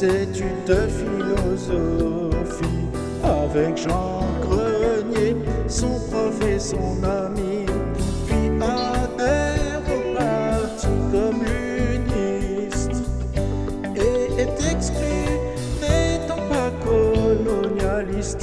études de philosophie avec Jean Grenier, son prof et son ami, puis adhère au parti communiste et est exclu n'étant pas colonialiste.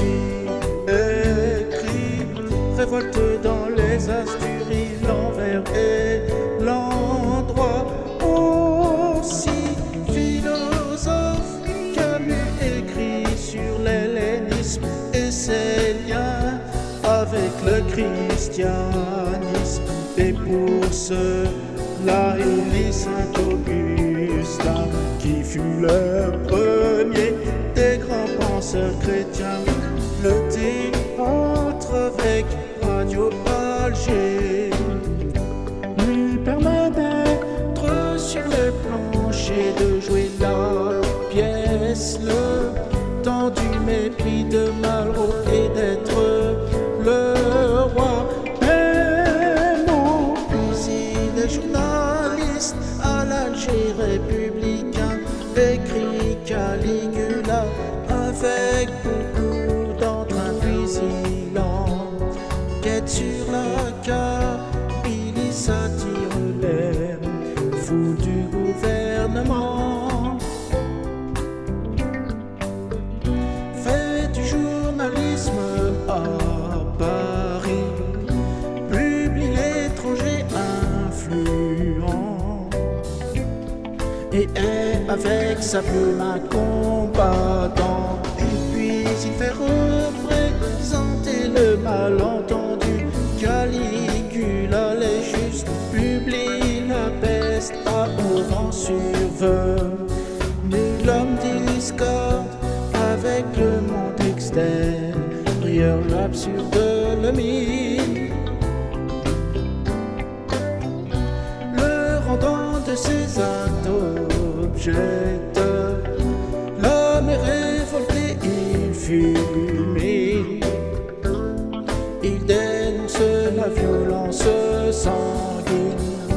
Écrit révolte dans les Asturies, l'envers et l'endroit. Aussi philosophe, Camus écrit sur l'hellénisme et ses liens avec le christianisme. Et pour cela, il lit Saint-Augustin, qui fut le premier des grands penseurs chrétiens. Le théâtre avec Radio Alger lui permet d'être sur les planchers, de jouer la pièce, le temps du mépris de Malraux, et d'être le roi. Mais non, puis il est journaliste à l'Alger républicain, écrit Caligula avec beaucoup d'entrain, puis il enquête sur la Kabylie, satire les fous du gouvernement, fait du journalisme à Paris, publie l'étranger influent et est avec sa plume un combattant. Et puis il fait représenter le malentendu. Caligula les justes publie la peste à Oran survenu. L'homme discorde avec le monde extérieur, l'absurde le mine, le rendant de ses actes objecteurs. L'homme est révolté, il fulmine, il dénonce la violence sanguine.